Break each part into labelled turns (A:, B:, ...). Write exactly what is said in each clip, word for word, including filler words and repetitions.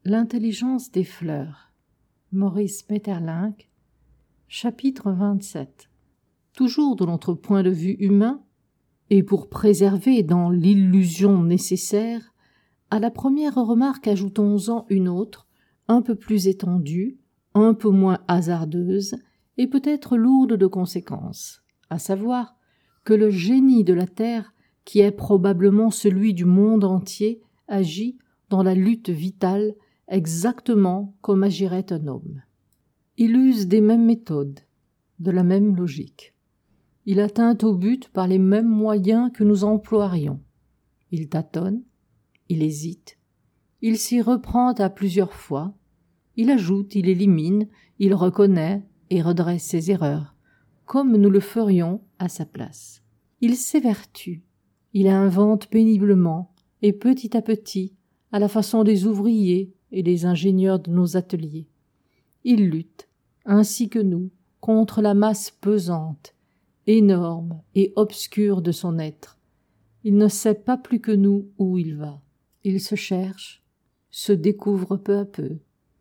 A: L'intelligence des fleurs. Maurice Maeterlinck. Chapitre vingt-sept. Toujours de notre point de vue humain, et pour préserver dans l'illusion nécessaire, à la première remarque ajoutons-en une autre, un peu plus étendue, un peu moins hasardeuse, et peut-être lourde de conséquences, à savoir que le génie de la terre, qui est probablement celui du monde entier, agit dans la lutte vitale exactement comme agirait un homme. Il use des mêmes méthodes, de la même logique. Il atteint au but par les mêmes moyens que nous emploierions. Il tâtonne, il hésite, il s'y reprend à plusieurs fois, il ajoute, il élimine, il reconnaît et redresse ses erreurs, comme nous le ferions à sa place. Il s'évertue, il invente péniblement et petit à petit, à la façon des ouvriers et des ingénieurs de nos ateliers. Il lutte, ainsi que nous, contre la masse pesante, énorme et obscure de son être. Il ne sait pas plus que nous où il va. Il se cherche, se découvre peu à peu.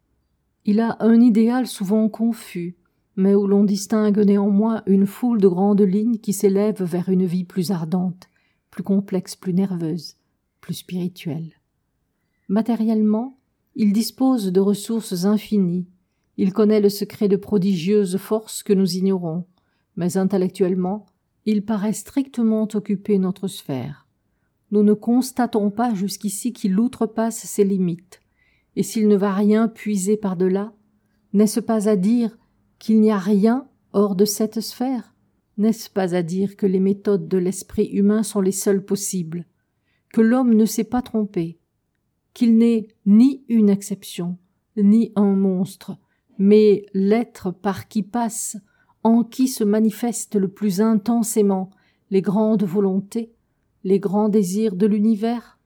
A: Il a un idéal souvent confus, mais où l'on distingue néanmoins une foule de grandes lignes qui s'élèvent vers une vie plus ardente, plus complexe, plus nerveuse, plus spirituelle. Matériellement, il dispose de ressources infinies, il connaît le secret de prodigieuses forces que nous ignorons, mais intellectuellement, il paraît strictement occuper notre sphère. Nous ne constatons pas jusqu'ici qu'il outrepasse ses limites, et s'il ne va rien puiser par-delà, n'est-ce pas à dire qu'il n'y a rien hors de cette sphère? N'est-ce pas à dire que les méthodes de l'esprit humain sont les seules possibles, que l'homme ne s'est pas trompé, qu'il n'est ni une exception, ni un monstre, mais l'être par qui passe, en qui se manifestent le plus intensément les grandes volontés, les grands désirs de l'univers?